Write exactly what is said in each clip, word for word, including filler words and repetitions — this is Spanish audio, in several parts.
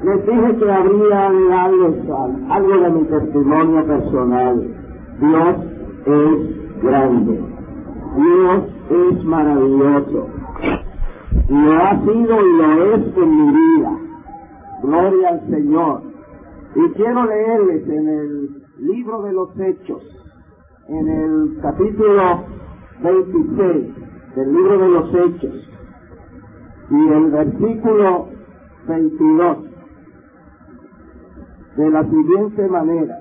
Les dije que habría de darles algo de mi testimonio personal. Dios es grande. Dios es maravilloso. Y lo ha sido y lo es en mi vida. Gloria al Señor. Y quiero leerles en el libro de los Hechos, en el capítulo veintiséis del libro de los Hechos, y el versículo veintidós, de la siguiente manera.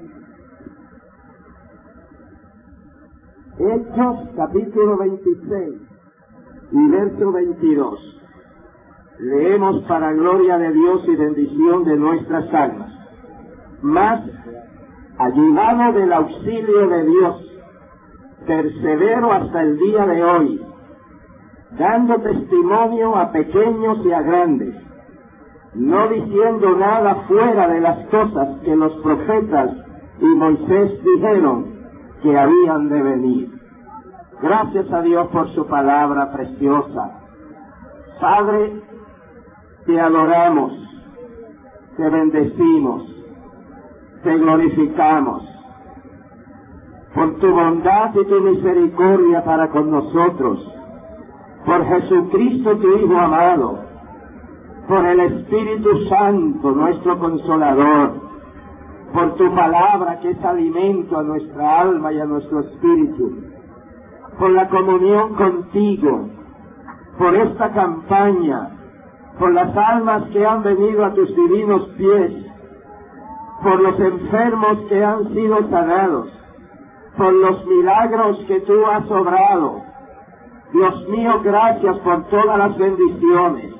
Hechos capítulo veintiséis y verso veintidós. Leemos para gloria de Dios y bendición de nuestras almas. Mas, ayudado del auxilio de Dios, persevero hasta el día de hoy, dando testimonio a pequeños y a grandes, no diciendo nada fuera de las cosas que los profetas y Moisés dijeron que habían de venir. Gracias a Dios por su palabra preciosa. Padre, te adoramos, te bendecimos, te glorificamos por tu bondad y tu misericordia para con nosotros, por Jesucristo tu Hijo amado, por el Espíritu Santo, nuestro Consolador, por tu palabra que es alimento a nuestra alma y a nuestro espíritu, por la comunión contigo, por esta campaña, por las almas que han venido a tus divinos pies, por los enfermos que han sido sanados, por los milagros que tú has obrado. Dios mío, gracias por todas las bendiciones.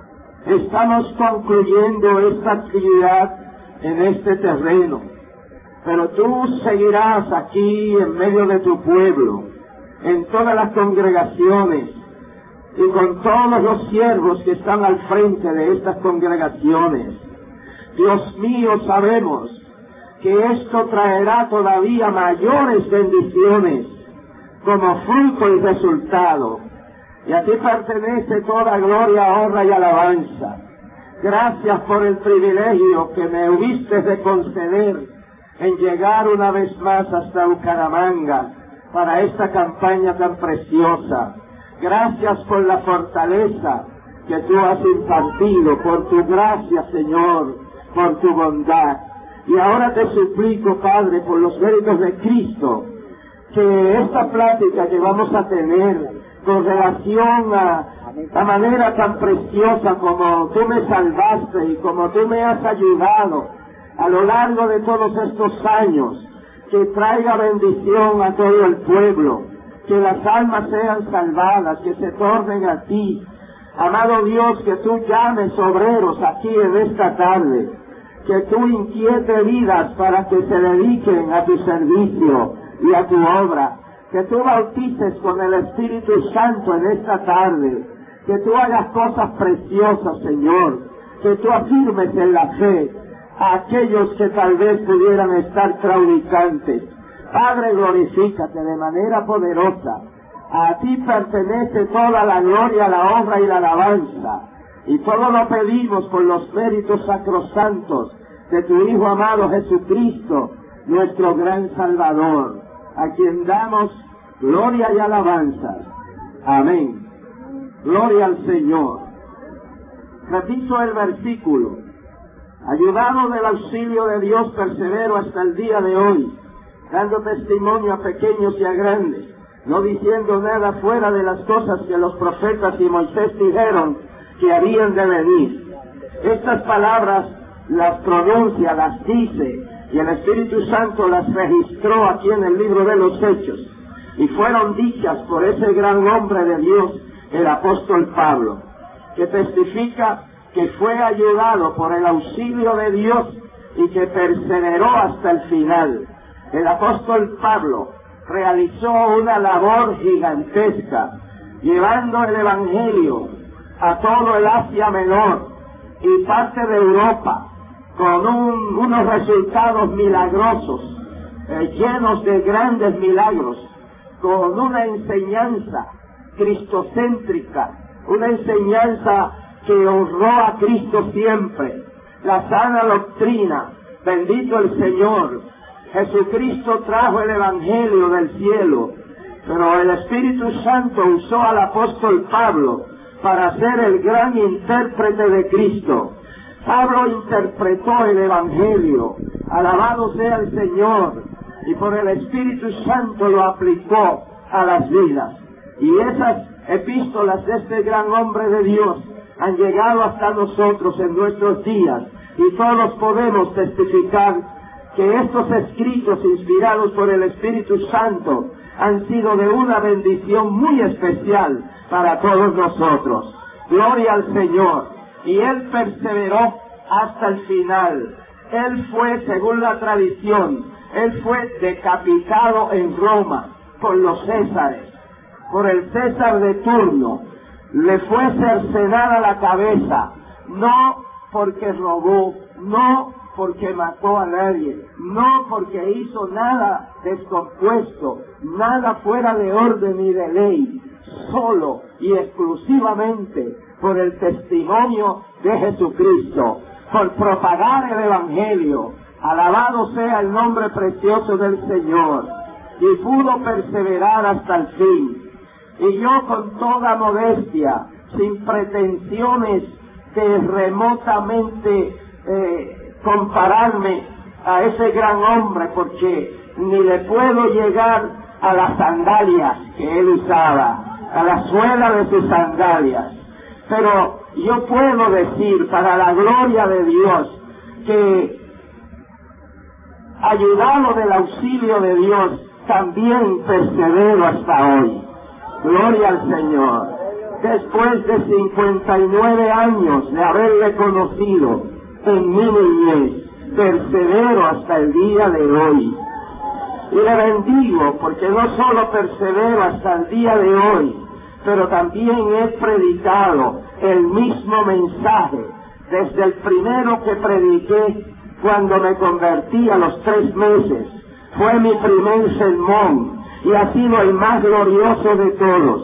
Estamos concluyendo esta actividad en este terreno, pero tú seguirás aquí en medio de tu pueblo, en todas las congregaciones y con todos los siervos que están al frente de estas congregaciones. Dios mío, sabemos que esto traerá todavía mayores bendiciones como fruto y resultado. Y a ti pertenece toda gloria, honra y alabanza. Gracias por el privilegio que me hubiste de conceder en llegar una vez más hasta Bucaramanga para esta campaña tan preciosa. Gracias por la fortaleza que tú has impartido, por tu gracia, Señor, por tu bondad. Y ahora te suplico, Padre, por los méritos de Cristo, que esta plática que vamos a tener con relación a la manera tan preciosa como tú me salvaste y como tú me has ayudado a lo largo de todos estos años, que traiga bendición a todo el pueblo, que las almas sean salvadas, que se tornen a ti. Amado Dios, que tú llames obreros aquí en esta tarde, que tú inquiete vidas para que se dediquen a tu servicio y a tu obra, que tú bautices con el Espíritu Santo en esta tarde, que tú hagas cosas preciosas, Señor, que tú afirmes en la fe a aquellos que tal vez pudieran estar claudicantes. Padre, glorifícate de manera poderosa. A ti pertenece toda la gloria, la honra y la alabanza. Y todo lo pedimos por los méritos sacrosantos de tu Hijo amado Jesucristo, nuestro gran Salvador, a quien damos gloria y alabanza. Amén. Gloria al Señor. Repito el versículo. Ayudado del auxilio de Dios, persevero hasta el día de hoy, dando testimonio a pequeños y a grandes, no diciendo nada fuera de las cosas que los profetas y Moisés dijeron que habían de venir. Estas palabras las pronuncia, las dice, y el Espíritu Santo las registró aquí en el libro de los Hechos, y fueron dichas por ese gran hombre de Dios, el apóstol Pablo, que testifica que fue ayudado por el auxilio de Dios y que perseveró hasta el final. El apóstol Pablo realizó una labor gigantesca, llevando el Evangelio a todo el Asia Menor y parte de Europa, con un, unos resultados milagrosos, eh, llenos de grandes milagros, con una enseñanza cristocéntrica, una enseñanza que honró a Cristo siempre, la sana doctrina. Bendito el Señor. Jesucristo trajo el Evangelio del cielo, pero el Espíritu Santo usó al apóstol Pablo para ser el gran intérprete de Cristo. Pablo interpretó el Evangelio, alabado sea el Señor, y por el Espíritu Santo lo aplicó a las vidas. Y esas epístolas de este gran hombre de Dios han llegado hasta nosotros en nuestros días, y todos podemos testificar que estos escritos inspirados por el Espíritu Santo han sido de una bendición muy especial para todos nosotros. Gloria al Señor. Y él perseveró hasta el final. Él fue, según la tradición, él fue decapitado en Roma por los Césares, por el César de turno. Le fue cercenada la cabeza, no porque robó, no porque mató a nadie, no porque hizo nada descompuesto, nada fuera de orden y de ley, solo y exclusivamente por el testimonio de Jesucristo, por propagar el Evangelio. Alabado sea el nombre precioso del Señor. Y pudo perseverar hasta el fin. Y yo, con toda modestia, sin pretensiones de remotamente eh, compararme a ese gran hombre, porque ni le puedo llegar a las sandalias que él usaba, a la suela de sus sandalias. Pero yo puedo decir, para la gloria de Dios, que ayudado del auxilio de Dios, también persevero hasta hoy. Gloria al Señor. Después de cincuenta y nueve años de haberle conocido en mi niñez, persevero hasta el día de hoy. Y le bendigo, porque no solo persevero hasta el día de hoy, pero también he predicado el mismo mensaje desde el primero que prediqué cuando me convertí a los tres meses. Fue mi primer sermón y ha sido el más glorioso de todos.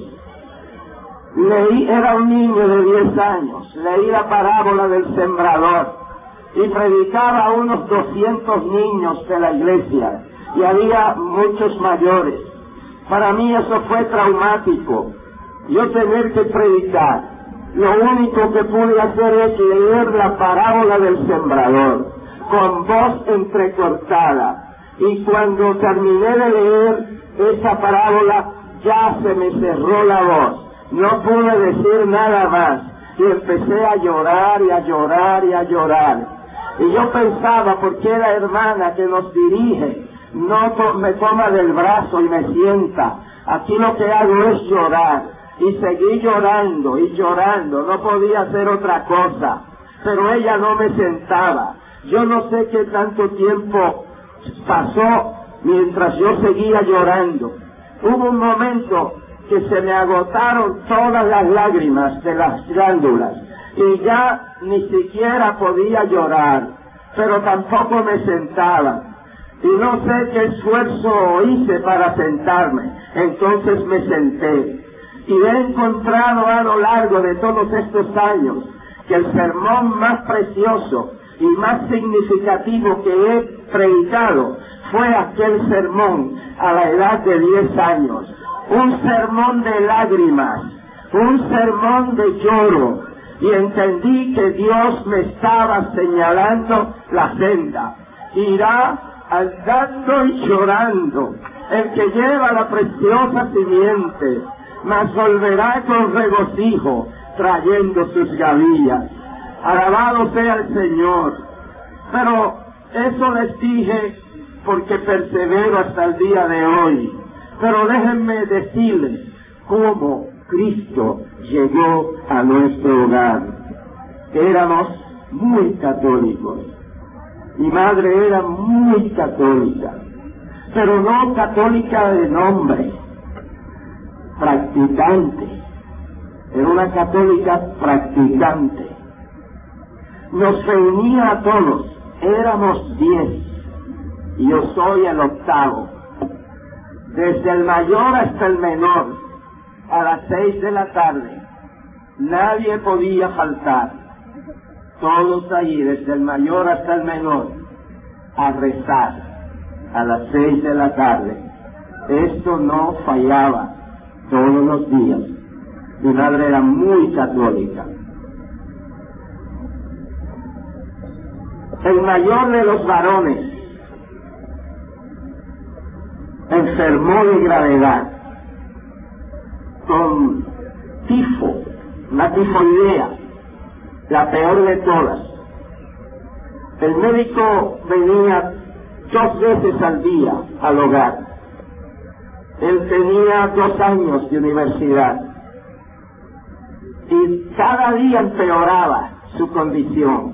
Leí, era un niño de diez años, leí la parábola del sembrador y predicaba a unos doscientos niños de la iglesia y había muchos mayores. Para mí eso fue traumático, yo tener que predicar. Lo único que pude hacer es leer la parábola del sembrador con voz entrecortada, y cuando terminé de leer esa parábola ya se me cerró la voz. No pude decir nada más y empecé a llorar y a llorar y a llorar. Y yo pensaba, porque la hermana que nos dirige no to- me toma del brazo y me sienta, aquí lo que hago es llorar. Y seguí llorando y llorando, no podía hacer otra cosa, pero ella no me sentaba. Yo no sé qué tanto tiempo pasó mientras yo seguía llorando. Hubo un momento que se me agotaron todas las lágrimas de las glándulas y ya ni siquiera podía llorar, pero tampoco me sentaba. Y no sé qué esfuerzo hice para sentarme, entonces me senté. Y he encontrado a lo largo de todos estos años que el sermón más precioso y más significativo que he predicado fue aquel sermón a la edad de diez años. Un sermón de lágrimas, un sermón de lloro, y entendí que Dios me estaba señalando la senda. Irá andando y llorando el que lleva la preciosa simiente, mas volverá con regocijo trayendo sus gavillas. Alabado sea el Señor. Pero eso les dije porque persevero hasta el día de hoy. Pero déjenme decirles cómo Cristo llegó a nuestro hogar. Éramos muy católicos. Mi madre era muy católica, pero no católica de nombre, practicante. Era una católica practicante. Nos reunía a todos, éramos diez, y yo soy el octavo. Desde el mayor hasta el menor, a las seis de la tarde, nadie podía faltar. todos allí, desde el mayor hasta el menor, a rezar a las seis de la tarde. Esto no fallaba todos los días. Mi madre era muy católica. El mayor de los varones enfermó de gravedad con tifo, una tifoidea, la peor de todas. El médico venía dos veces al día al hogar. Él tenía dos años de universidad y cada día empeoraba su condición.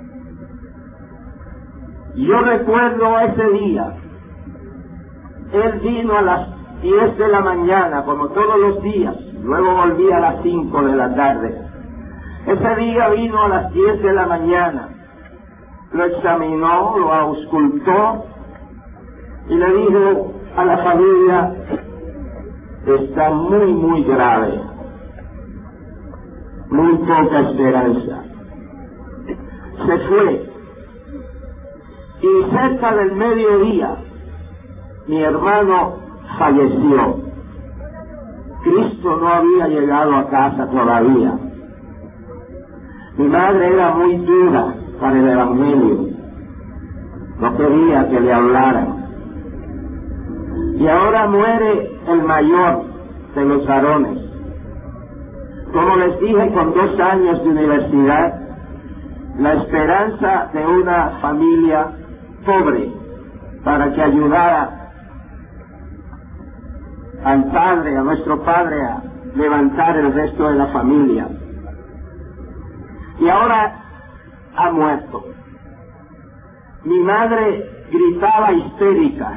Yo recuerdo ese día, él vino a las diez de la mañana, como todos los días, luego volvía a las cinco de la tarde. Ese día vino a las diez de la mañana, lo examinó, lo auscultó y le dijo a la familia: está muy, muy grave, muy poca esperanza. Se fue. Y cerca del mediodía, mi hermano falleció. Cristo no había llegado a casa todavía. Mi madre era muy dura para el Evangelio. No quería que le hablaran. Y ahora muere el mayor de los varones. Como les dije, con dos años de universidad, la esperanza de una familia pobre para que ayudara al padre, a nuestro padre, a levantar el resto de la familia. Y ahora ha muerto. Mi madre gritaba histérica.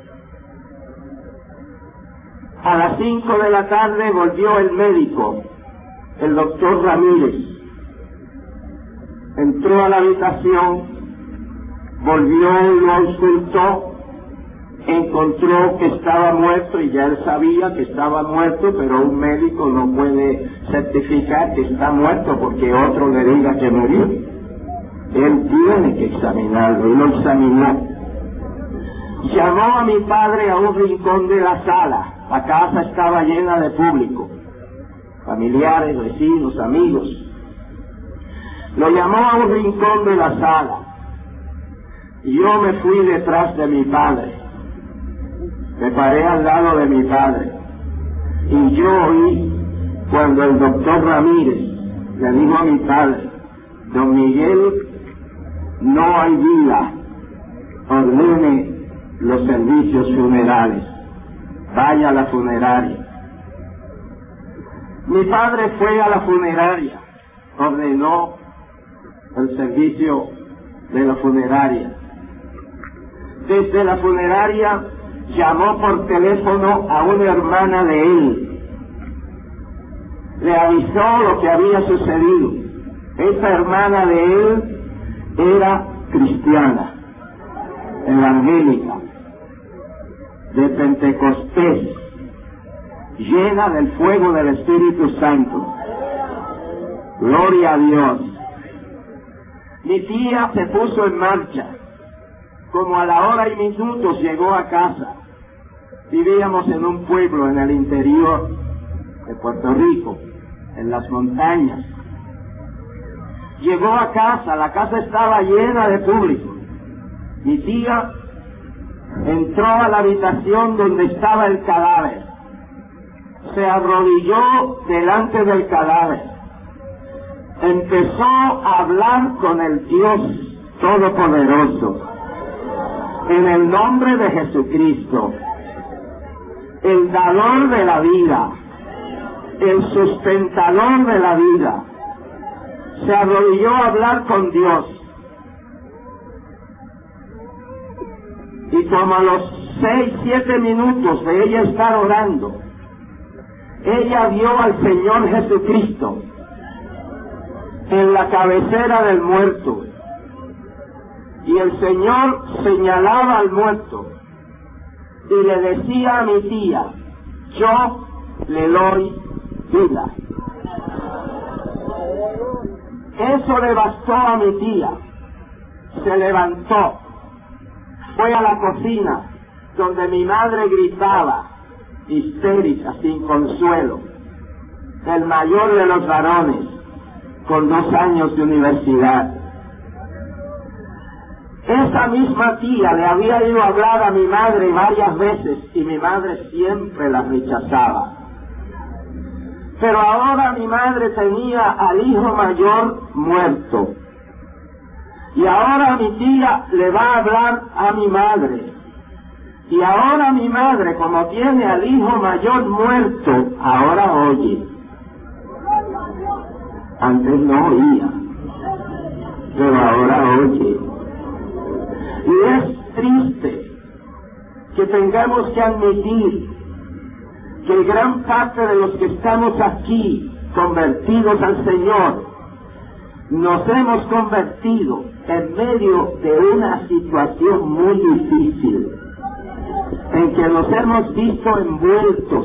A las cinco de la tarde volvió el médico, el doctor Ramírez. Entró a la habitación, volvió y lo auscultó, encontró que estaba muerto y ya él sabía que estaba muerto, pero un médico no puede certificar que está muerto porque otro le diga que murió. Él tiene que examinarlo y lo examinó. Llamó a mi padre a un rincón de la sala. La casa estaba llena de público, familiares, vecinos, amigos. Lo llamó a un rincón de la sala. Y yo me fui detrás de mi padre. Me paré al lado de mi padre. Y yo oí cuando el doctor Ramírez le dijo a mi padre: don Miguel, no hay vida, ordene los servicios funerales, vaya a la funeraria. Mi padre fue a la funeraria, ordenó el servicio de la funeraria. Desde la funeraria llamó por teléfono a una hermana de él. Le avisó lo que había sucedido. Esa hermana de él era cristiana, evangélica, de Pentecostés, llena del fuego del Espíritu Santo. Gloria a Dios. Mi tía se puso en marcha. Como a la hora y minutos llegó a casa. Vivíamos en un pueblo en el interior de Puerto Rico, en las montañas. Llegó a casa, la casa estaba llena de público. Mi tía entró a la habitación donde estaba el cadáver. Se arrodilló delante del cadáver. Empezó a hablar con el Dios Todopoderoso. En el nombre de Jesucristo, el dador de la vida, el sustentador de la vida, se arrodilló a hablar con Dios. Y como a los seis, siete minutos de ella estar orando, ella vio al Señor Jesucristo en la cabecera del muerto. Y el Señor señalaba al muerto y le decía a mi tía: yo le doy vida. Eso le bastó a mi tía. Se levantó, fue a la cocina, donde mi madre gritaba, histérica, sin consuelo. El mayor de los varones, con dos años de universidad. Esa misma tía le había ido a hablar a mi madre varias veces y mi madre siempre la rechazaba. Pero ahora mi madre tenía al hijo mayor muerto. Y ahora mi tía le va a hablar a mi madre. Y ahora mi madre, como tiene al hijo mayor muerto, ahora oye. Antes no oía, pero ahora oye. Y es triste que tengamos que admitir que gran parte de los que estamos aquí convertidos al Señor, nos hemos convertido en medio de una situación muy difícil, en que nos hemos visto envueltos.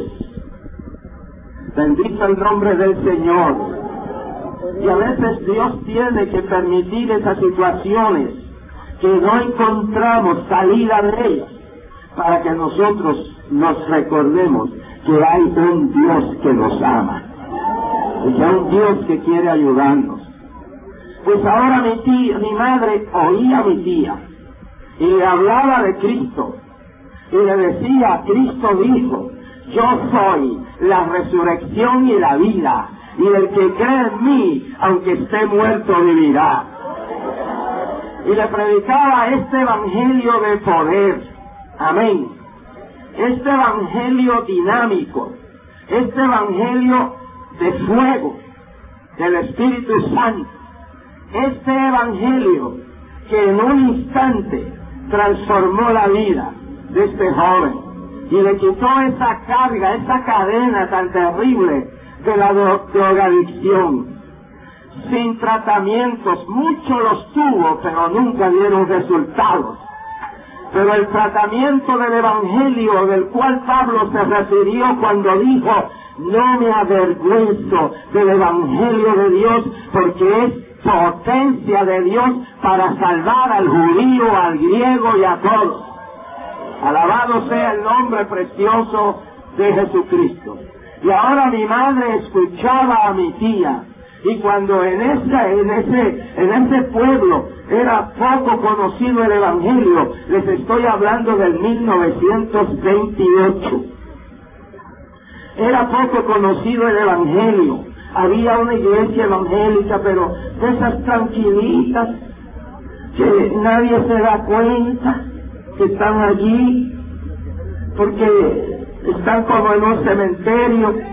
Bendito el nombre del Señor. Y a veces Dios tiene que permitir esas situaciones que no encontramos salida de ellas, para que nosotros nos recordemos que hay un Dios que nos ama, y que hay un Dios que quiere ayudarnos. Pues ahora mi tía, mi madre oía a mi tía, y le hablaba de Cristo, y le decía, Cristo dijo, yo soy la resurrección y la vida, y el que cree en mí, aunque esté muerto, vivirá. Y le predicaba este evangelio de poder, amén, este evangelio dinámico, este evangelio de fuego del Espíritu Santo, este evangelio que en un instante transformó la vida de este joven y le quitó esa carga, esa cadena tan terrible de la drogadicción. Sin tratamientos, muchos los tuvo, pero nunca dieron resultados. Pero el tratamiento del evangelio del cual Pablo se refirió cuando dijo, no me avergüenzo del evangelio de Dios, porque es potencia de Dios para salvar al judío, al griego y a todos. Alabado sea el nombre precioso de Jesucristo. Y ahora mi madre escuchaba a mi tía, y cuando en ese, en ese, en ese pueblo era poco conocido el evangelio, les estoy hablando del mil novecientos veintiocho. Era poco conocido el evangelio. Había una iglesia evangélica, pero de esas tranquilitas, que nadie se da cuenta que están allí, porque están como en un cementerio.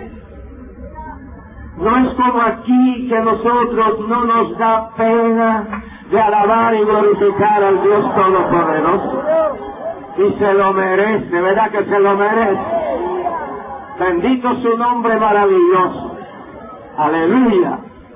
No es como aquí, que nosotros no nos da pena de alabar y glorificar al Dios Todopoderoso. Y se lo merece, ¿verdad que se lo merece? Bendito su nombre maravilloso. Aleluya.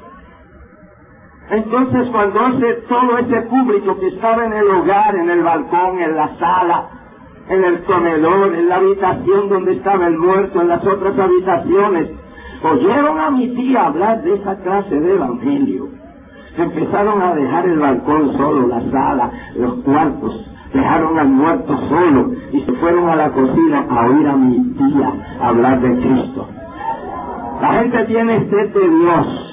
Entonces cuando ese, todo ese público que estaba en el hogar, en el balcón, en la sala, en el comedor, en la habitación donde estaba el muerto, en las otras habitaciones, oyeron a mi tía hablar de esa clase de evangelio, empezaron a dejar el balcón solo, la sala, los cuartos, dejaron al muerto solo y se fueron a la cocina a oír a mi tía hablar de Cristo. La gente tiene sed de Dios.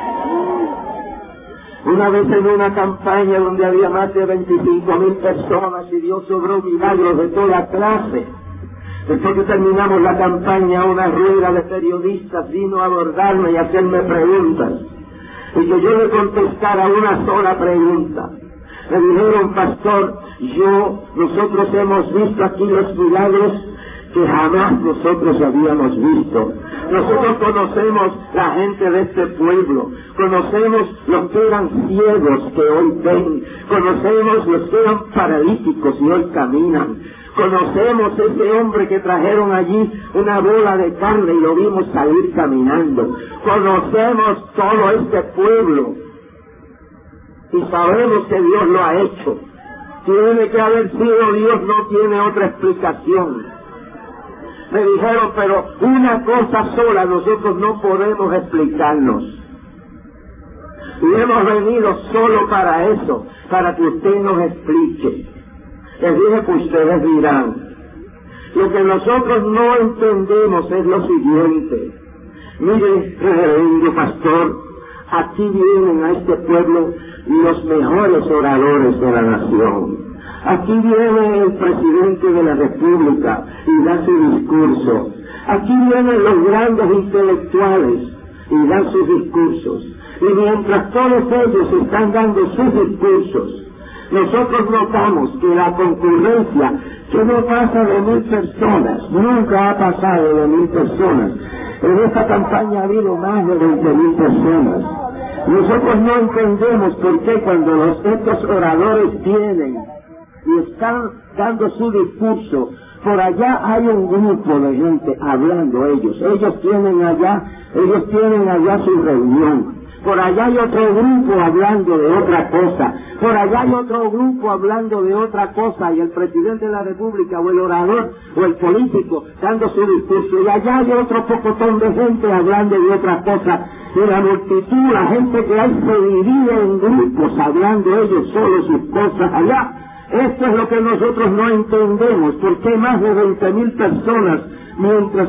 Una vez en una campaña donde había más de veinticinco mil personas y Dios obró milagros de toda clase, después que terminamos la campaña, una rueda de periodistas vino a abordarme y a hacerme preguntas, y que yo le contestara una sola pregunta. Me dijeron, pastor, yo, nosotros hemos visto aquí los milagros que jamás nosotros habíamos visto. Nosotros conocemos la gente de este pueblo, conocemos los que eran ciegos que hoy ven, conocemos los que eran paralíticos y hoy caminan, conocemos ese hombre que trajeron allí una bola de carne y lo vimos salir caminando, conocemos todo este pueblo y sabemos que Dios lo ha hecho. Tiene que haber sido Dios, no tiene otra explicación. Me dijeron, pero una cosa sola nosotros no podemos explicarnos. Y hemos venido solo para eso, para que usted nos explique. Les dije que ustedes dirán. Lo que nosotros no entendemos es lo siguiente. Mire, reverendo pastor, aquí vienen a este pueblo los mejores oradores de la nación. Aquí viene el presidente de la República y da su discurso. Aquí vienen los grandes intelectuales y dan sus discursos. Y mientras todos ellos están dando sus discursos, nosotros notamos que la concurrencia, que no pasa de mil personas, nunca ha pasado de mil personas. En esta campaña ha habido más de veinte mil personas. Nosotros no entendemos por qué cuando los, estos oradores vienen y están dando su discurso, por allá hay un grupo de gente hablando ellos. Ellos tienen allá, ellos tienen allá su reunión. Por allá hay otro grupo hablando de otra cosa. Por allá hay otro grupo hablando de otra cosa. Y el presidente de la República, o el orador, o el político, dando su discurso. Y allá hay otro pocotón de gente hablando de otra cosa. Y la multitud, la gente que hay, se divide en grupos, hablando ellos solos sus cosas allá. Esto es lo que nosotros no entendemos. ¿Por qué más de veinte mil personas, mientras...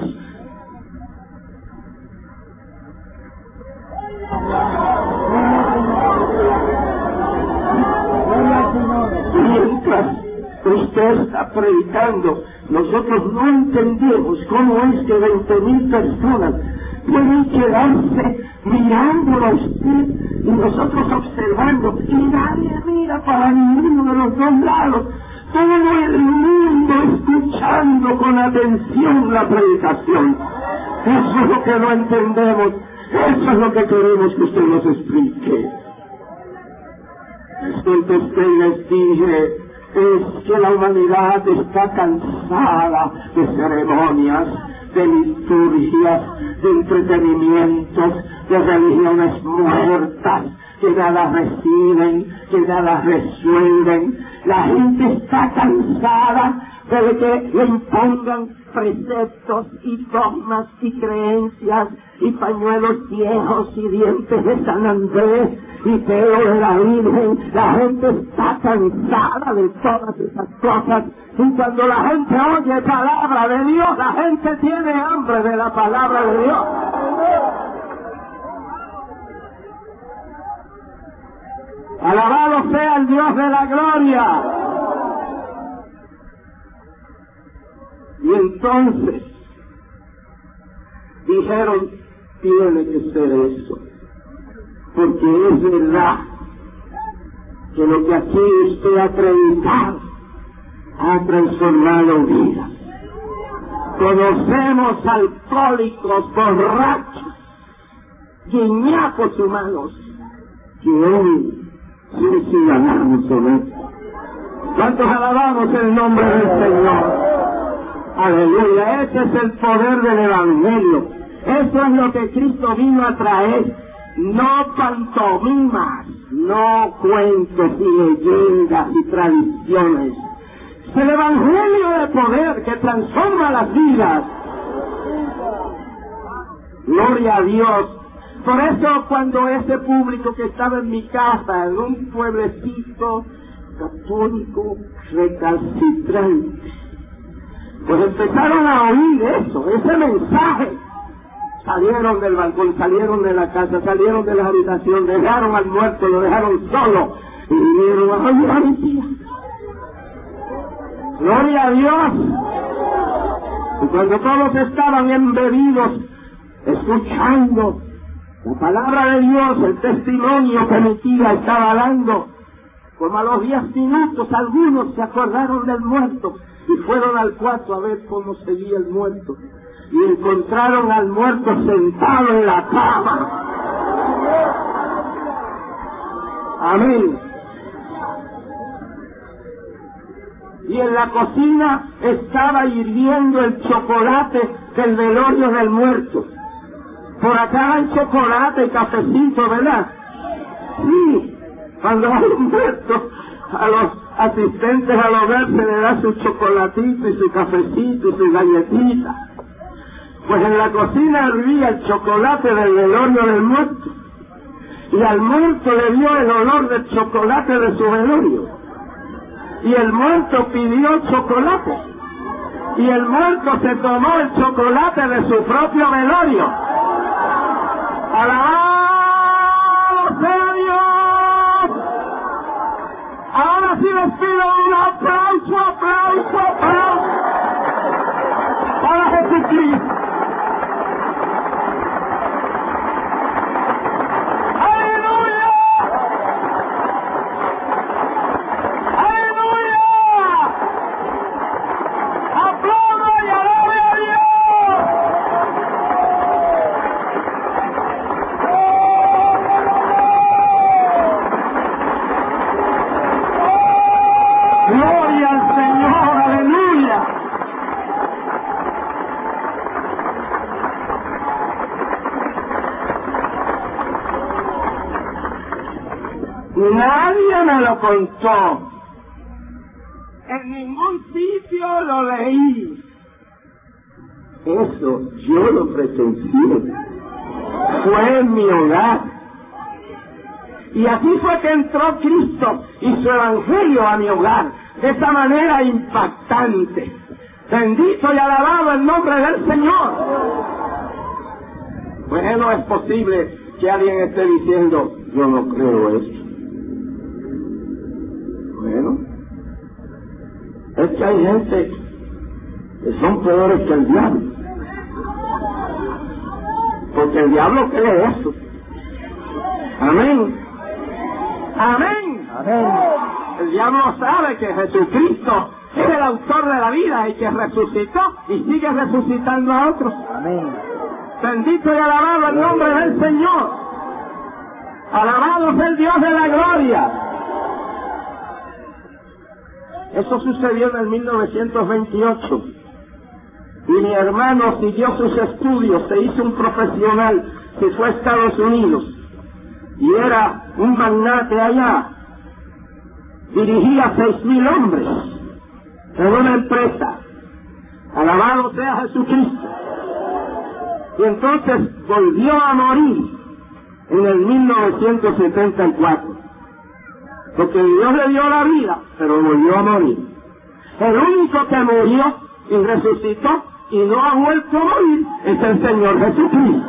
mientras usted está predicando, nosotros no entendemos cómo es que veinte mil personas pueden quedarse mirándolo a usted y nosotros observando, y nadie mira para ninguno de los dos lados, todo el mundo escuchando con atención la predicación. Eso es lo que no entendemos. Eso es lo que queremos que usted nos explique. Les contesté y les dije, es que la humanidad está cansada de ceremonias, de liturgias, de entretenimientos, de religiones muertas, que nada reciben, que nada resuelven. La gente está cansada de que le impongan preceptos y dogmas y creencias y pañuelos viejos y dientes de San Andrés y pelo de la Virgen. La gente está cansada de todas esas cosas, y cuando la gente oye palabra de Dios, la gente tiene hambre de la palabra de Dios. Alabado sea el Dios de la gloria. Y entonces dijeron, tiene que ser eso, porque es verdad que lo que aquí usted ha predicado ha transformado vidas. Conocemos alcohólicos, borrachos, guiñacos humanos, que hoy son ciudadanos honestos. ¿Cuántos alabamos el nombre del Señor? Aleluya, ese es el poder del Evangelio. Eso es lo que Cristo vino a traer. No pantomimas, no cuentos y leyendas y tradiciones. Es el Evangelio de poder que transforma las vidas. Gloria a Dios. Por eso cuando ese público que estaba en mi casa, en un pueblecito católico recalcitrante, pues empezaron a oír eso, ese mensaje. Salieron del balcón, salieron de la casa, salieron de la habitación, dejaron al muerto, lo dejaron solo y vinieron a oír a mi tía. Gloria a Dios. Y cuando todos estaban embebidos, escuchando la palabra de Dios, el testimonio que mi tía estaba dando, como a los diez minutos algunos se acordaron del muerto y fueron al cuarto a ver cómo seguía el muerto, y encontraron al muerto sentado en la cama. Amén. Y en la cocina estaba hirviendo el chocolate del velorio del muerto. Por acá hay chocolate y cafecito, ¿verdad? Sí, cuando hay un muerto, a los asistentes al hogar se le da su chocolatito y su cafecito y su galletita. Pues en la cocina hervía el chocolate del velorio del muerto. Y al muerto le dio el olor del chocolate de su velorio. Y el muerto pidió chocolate. Y el muerto se tomó el chocolate de su propio velorio. ¡Alabado sea Dios! Ahora sí les pido un aplauso, aplauso, aplauso para Jesucristo. Nadie me lo contó. En ningún sitio lo leí. Eso yo lo presencié. Fue en mi hogar. Y así fue que entró Cristo y su evangelio a mi hogar, de esa manera impactante. Bendito y alabado el nombre del Señor. Pues no es posible que alguien esté diciendo, yo no creo esto. Bueno, es que hay gente que son peores que el diablo, porque el diablo cree eso. Amén. Amén. Amén. El diablo sabe que Jesucristo es el autor de la vida y que resucitó y sigue resucitando a otros. Amén. Bendito y alabado el nombre del Señor. Alabado sea el Dios de la gloria. Eso sucedió en el mil novecientos veintiocho. Y mi hermano siguió sus estudios, se hizo un profesional, se fue a Estados Unidos. Y era un magnate allá. Dirigía seis mil hombres en una empresa. Alabado sea Jesucristo. Y entonces volvió a morir en el mil novecientos setenta y cuatro. Porque Dios le dio la vida, pero volvió a morir. El único que murió y resucitó y no ha vuelto a morir es el Señor Jesucristo.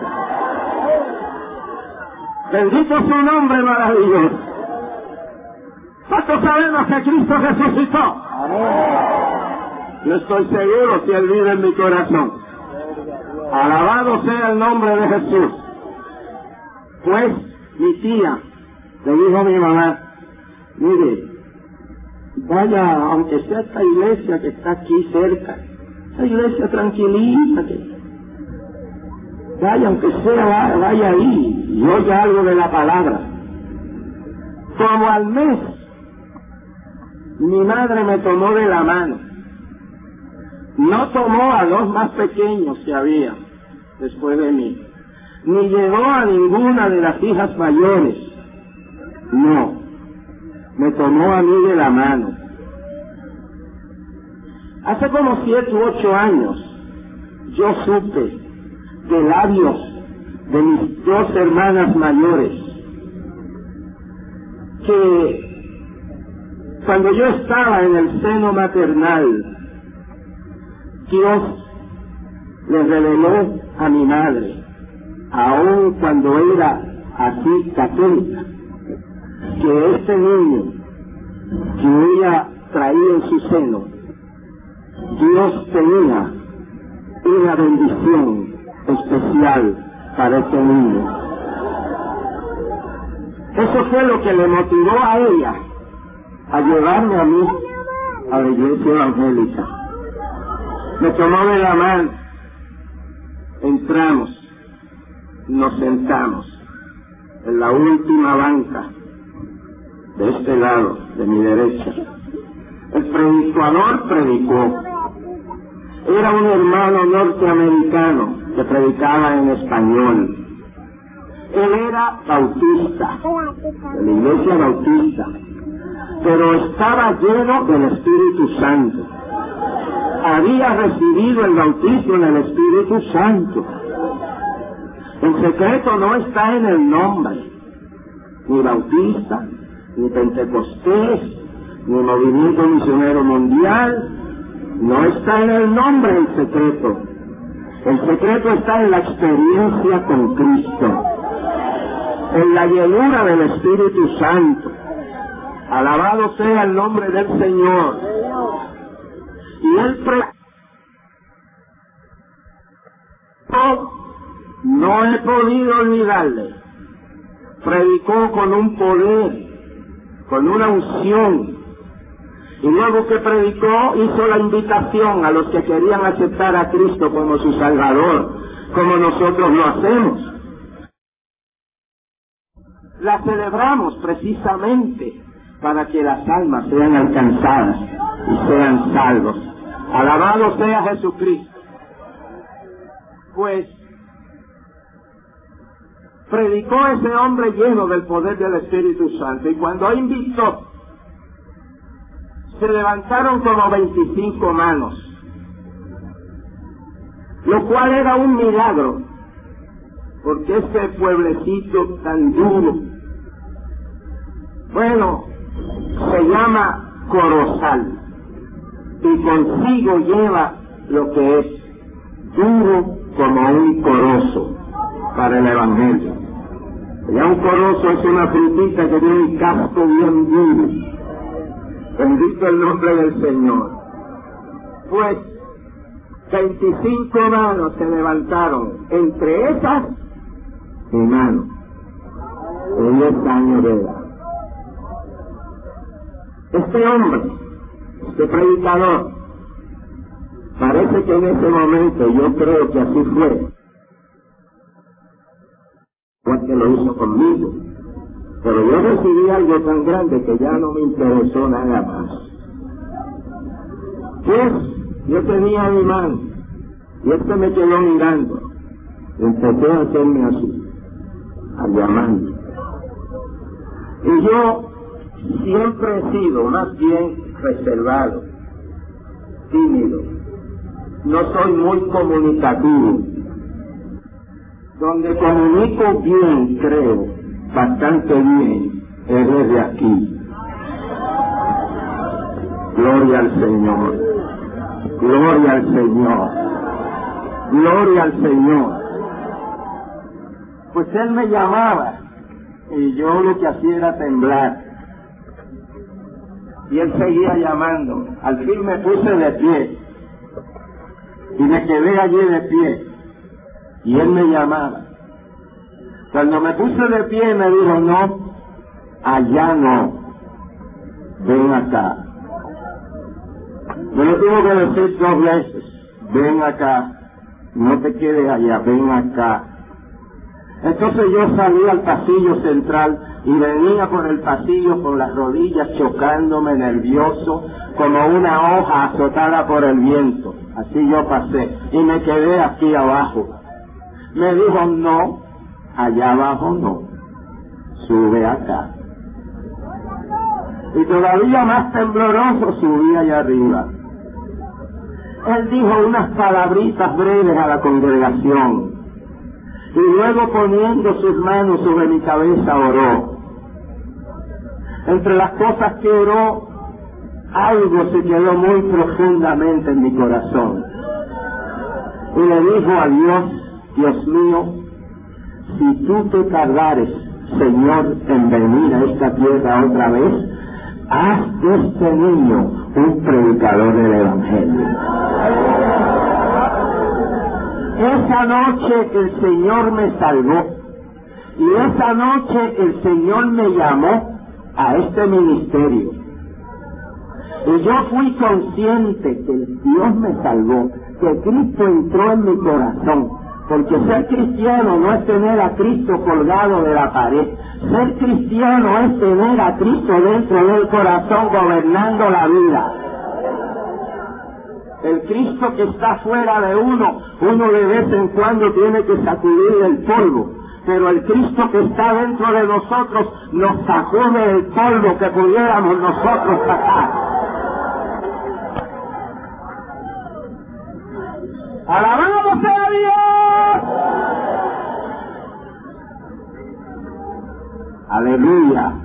Bendito su nombre maravilloso. ¿Cuántos sabemos que Cristo resucitó? Amén. Yo estoy seguro si Él vive en mi corazón. Alabado sea el nombre de Jesús. Pues mi tía le dijo a mi mamá, mire, vaya, aunque sea esta iglesia que está aquí cerca, esa iglesia tranquilita, que vaya, aunque sea, vaya ahí y oiga algo de la palabra. Como al mes, mi madre me tomó de la mano. No tomó a los más pequeños que había después de mí, ni llevó a ninguna de las hijas mayores. No, me tomó a mí de la mano. Hace como siete u ocho años, yo supe de labios de mis dos hermanas mayores que cuando yo estaba en el seno maternal, Dios le reveló a mi madre, aun cuando era así católica, que este niño que ella traía en su seno, Dios tenía una bendición especial para este niño. Eso fue lo que le motivó a ella a llevarme a mí a la iglesia evangélica. Me tomó de la mano, entramos, nos sentamos en la última banca de este lado, de mi derecha. El predicador predicó. Era un hermano norteamericano que predicaba en español. Él era bautista, de la iglesia bautista, pero estaba lleno del Espíritu Santo. Había recibido el bautismo en el Espíritu Santo. El secreto no está en el nombre, ni bautista, ni pentecostés, ni movimiento misionero mundial. No está en el nombre el secreto. El secreto está en la experiencia con Cristo, en la llenura del Espíritu Santo. Alabado sea el nombre del Señor. Y él pre... no he podido olvidarle. Predicó con un poder, con una unción. Y luego que predicó, hizo la invitación a los que querían aceptar a Cristo como su Salvador, como nosotros lo hacemos. La celebramos precisamente para que las almas sean alcanzadas y sean salvos. Alabado sea Jesucristo. Pues predicó ese hombre lleno del poder del Espíritu Santo, y cuando invitó, se levantaron como veinticinco manos, lo cual era un milagro, porque ese pueblecito tan duro, bueno, se llama Corozal, y consigo lleva lo que es duro como un corozo para el Evangelio. Ya un corozo es una frutita que tiene un casco bien duro. Bendito el nombre del Señor. Pues veinticinco manos se levantaron, entre esas mi mano, de diez años de edad. Este hombre, este predicador, parece que en ese momento, yo creo que así fue, porque lo hizo conmigo. Pero yo recibí algo tan grande que ya no me interesó nada más. Pues yo tenía mi mano y este me quedó mirando. Y empecé a hacerme así, a llamarme. Y yo siempre he sido más bien reservado, tímido. No soy muy comunicativo. Donde comunico bien, creo, bastante bien, es desde aquí. Gloria al Señor. Gloria al Señor. Gloria al Señor. Pues él me llamaba y yo lo que hacía era temblar. Y él seguía llamando. Al fin me puse de pie y me quedé allí de pie. Y él me llamaba. Cuando me puse de pie me dijo, no, allá no, ven acá. Me lo tuvo que decir dos veces, ven acá, no te quedes allá, ven acá. Entonces yo salí al pasillo central y venía por el pasillo con las rodillas chocándome, nervioso, como una hoja azotada por el viento. Así yo pasé y me quedé aquí abajo. Me dijo, no, allá abajo no, sube acá. Y todavía más tembloroso subí allá arriba. Él dijo unas palabritas breves a la congregación y luego poniendo sus manos sobre mi cabeza oró. Entre las cosas que oró, algo se quedó muy profundamente en mi corazón. Y le dijo a Dios, Dios mío, si tú te tardares, Señor, en venir a esta tierra otra vez, haz de este niño un predicador del Evangelio. Esa noche el Señor me salvó y esa noche el Señor me llamó a este ministerio. Y yo fui consciente que Dios me salvó, que Cristo entró en mi corazón. Porque ser cristiano no es tener a Cristo colgado de la pared. Ser cristiano es tener a Cristo dentro del corazón gobernando la vida. El Cristo que está fuera de uno, uno de vez en cuando tiene que sacudir el polvo. Pero el Cristo que está dentro de nosotros nos sacude el polvo que pudiéramos nosotros sacar. ¡Alabado sea Dios! Aleluya.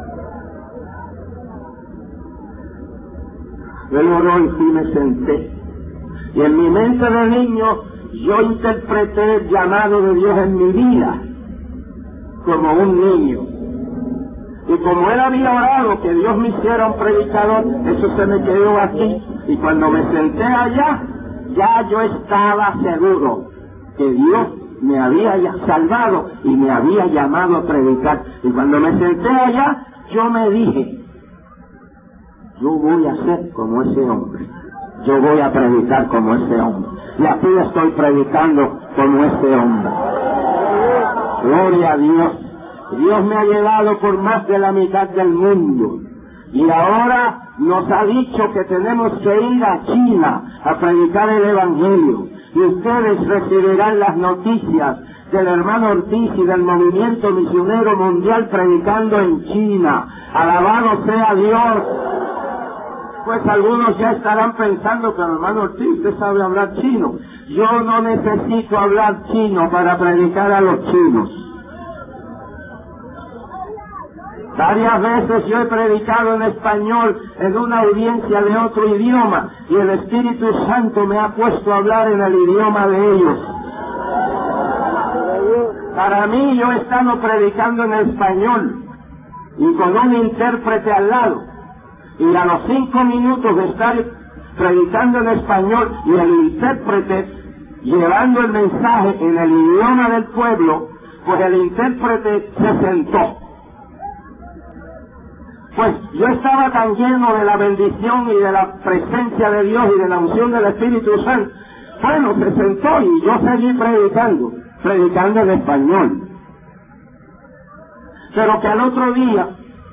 Él oró y sí me senté. Y en mi mente de niño yo interpreté el llamado de Dios en mi vida como un niño. Y como él había orado que Dios me hiciera un predicador, eso se me quedó aquí. Y cuando me senté allá, ya yo estaba seguro que Dios me había salvado y me había llamado a predicar. Y cuando me senté allá, yo me dije, yo voy a ser como ese hombre. Yo voy a predicar como ese hombre. Y aquí estoy predicando como ese hombre. Gloria a Dios. Dios me ha llevado por más de la mitad del mundo. Y ahora nos ha dicho que tenemos que ir a China a predicar el Evangelio. Y ustedes recibirán las noticias del hermano Ortiz y del movimiento misionero mundial predicando en China. Alabado sea Dios. Pues algunos ya estarán pensando, pero hermano Ortiz, usted sabe hablar chino. Yo no necesito hablar chino para predicar a los chinos. Varias veces yo he predicado en español en una audiencia de otro idioma y el Espíritu Santo me ha puesto a hablar en el idioma de ellos. Para mí, yo he estado predicando en español y con un intérprete al lado. Y a los cinco minutos de estar predicando en español y el intérprete llevando el mensaje en el idioma del pueblo, pues el intérprete se sentó. Pues yo estaba tan lleno de la bendición y de la presencia de Dios y de la unción del Espíritu Santo. Bueno, se sentó y yo seguí predicando, predicando en español. Pero que al otro día,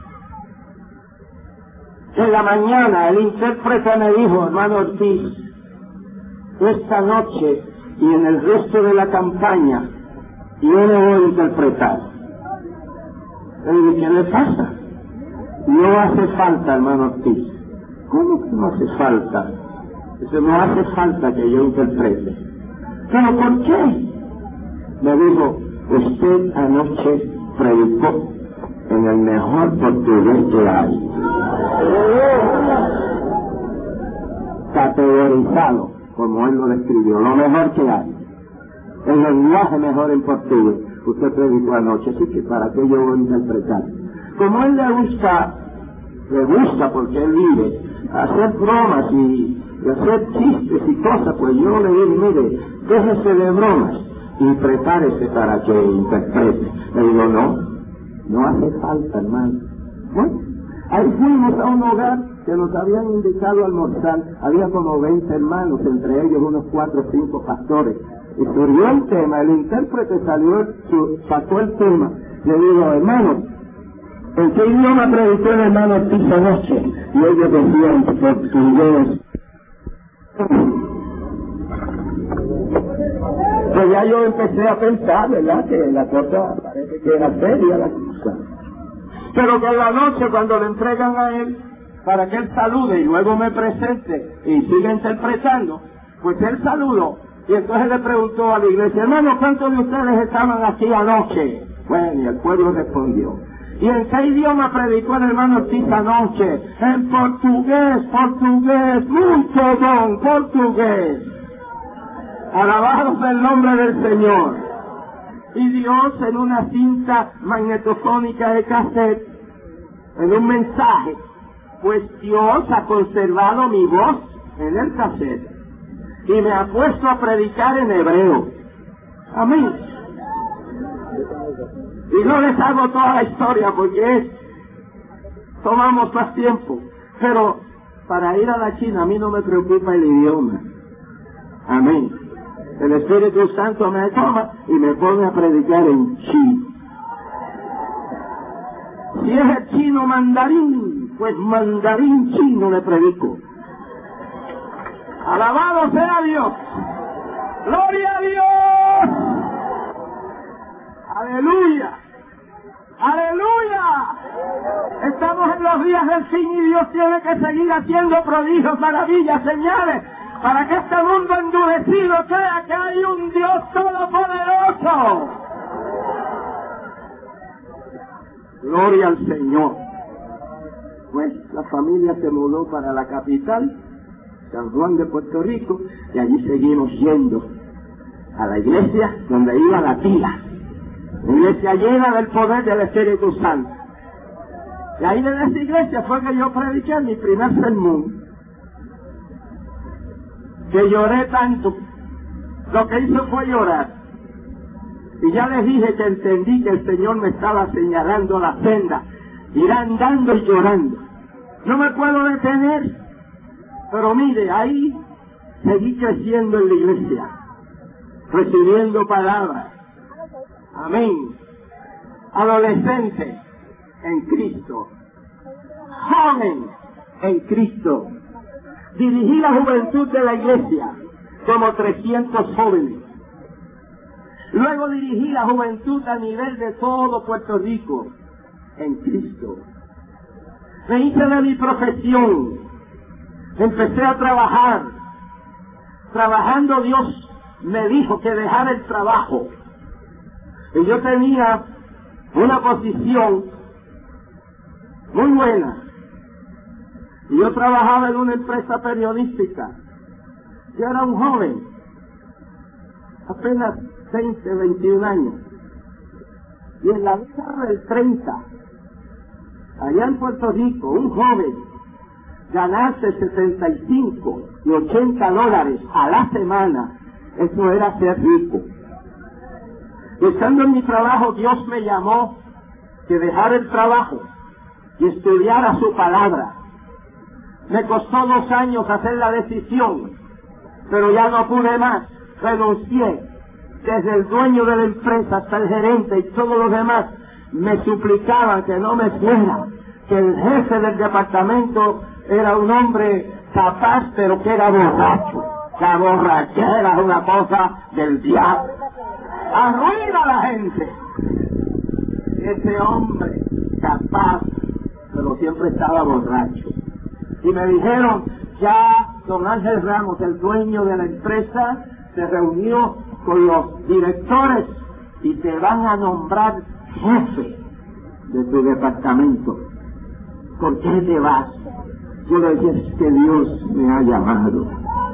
en la mañana, el intérprete me dijo, hermano Ortiz, esta noche y en el resto de la campaña, yo le voy a interpretar. Le dije, ¿qué le pasa? No hace falta, hermano Ortiz. ¿Cómo que no hace falta? Dice, no hace falta que yo interprete. ¿Pero por qué? Me dijo, usted anoche predicó en el mejor portugués que hay. Categorizado, como él lo describió, lo mejor que hay. El lenguaje mejor en portugués. Usted predicó anoche, así que para qué yo voy a interpretar. Como a él le gusta, le gusta porque él vive, hacer bromas y, y hacer chistes y cosas, pues yo le dije, mire, déjese de bromas y prepárese para que interprete. Le digo, no, no hace falta, hermano. Bueno, ahí fuimos a un hogar que nos habían invitado a almorzar. Había como veinte hermanos, entre ellos unos cuatro o cinco pastores. Y surgió el tema, el intérprete salió, su, sacó el tema. Le digo, hermano, ¿en qué idioma predicó el hermano Ortiz anoche? Y ellos decían portugués. Pues ya yo empecé a pensar, ¿verdad? Que la cosa parece que era seria la cosa. Pero que en la noche cuando le entregan a él, para que él salude y luego me presente y siga interpretando, pues él saludó. Y entonces le preguntó a la iglesia, hermano, ¿cuántos de ustedes estaban aquí anoche? Bueno, y el pueblo respondió. ¿Y en qué idioma predicó el hermano Ortiz anoche? En portugués, portugués, mucho don, portugués. Alabados el nombre del Señor. Y Dios en una cinta magnetofónica de cassette, en un mensaje, pues Dios ha conservado mi voz en el cassette y me ha puesto a predicar en hebreo. Amén. Y no les hago toda la historia porque es, tomamos más tiempo. Pero para ir a la China a mí no me preocupa el idioma. Amén. El Espíritu Santo me toma y me pone a predicar en chino. Si es el chino mandarín, pues mandarín chino le predico. Alabado sea Dios. Gloria a Dios. Aleluya. ¡Aleluya! Estamos en los días del fin y Dios tiene que seguir haciendo prodigios, maravillas, señales, para que este mundo endurecido crea que hay un Dios todopoderoso. Gloria al Señor. Pues la familia se mudó para la capital, San Juan de Puerto Rico, y allí seguimos yendo a la iglesia donde iba la tía. La iglesia llena del poder del Espíritu Santo. Y ahí en esa iglesia fue que yo prediqué mi primer sermón. Que lloré tanto. Lo que hizo fue llorar. Y ya les dije que entendí que el Señor me estaba señalando la senda. Ir andando y llorando. No me puedo detener. Pero mire, ahí seguí creciendo en la iglesia. Recibiendo palabras. Amén. Adolescente en Cristo. Joven en Cristo. Dirigí la juventud de la iglesia. Como trescientos jóvenes. Luego dirigí la juventud a nivel de todo Puerto Rico, en Cristo. Me hice de mi profesión. Empecé a trabajar. Trabajando Dios me dijo que dejara el trabajo. Y yo tenía una posición muy buena. Y yo trabajaba en una empresa periodística. Yo era un joven, apenas veinte, veintiún años. Y en la década del treinta, allá en Puerto Rico, un joven ganarse setenta y cinco y ochenta dólares a la semana, eso era ser rico. Estando en mi trabajo, Dios me llamó que dejara el trabajo y estudiara su palabra. Me costó dos años hacer la decisión, pero ya no pude más. Renuncié. Desde el dueño de la empresa hasta el gerente y todos los demás me suplicaban que no me fuera, que el jefe del departamento era un hombre capaz, pero que era borracho. La borrachera es una cosa del diablo. Arruina a la gente. Ese hombre capaz, pero siempre estaba borracho. Y me dijeron, ya don Ángel Ramos, el dueño de la empresa, se reunió con los directores y te van a nombrar jefe de tu departamento. ¿Por qué te vas? Yo le decía, es que Dios me ha llamado.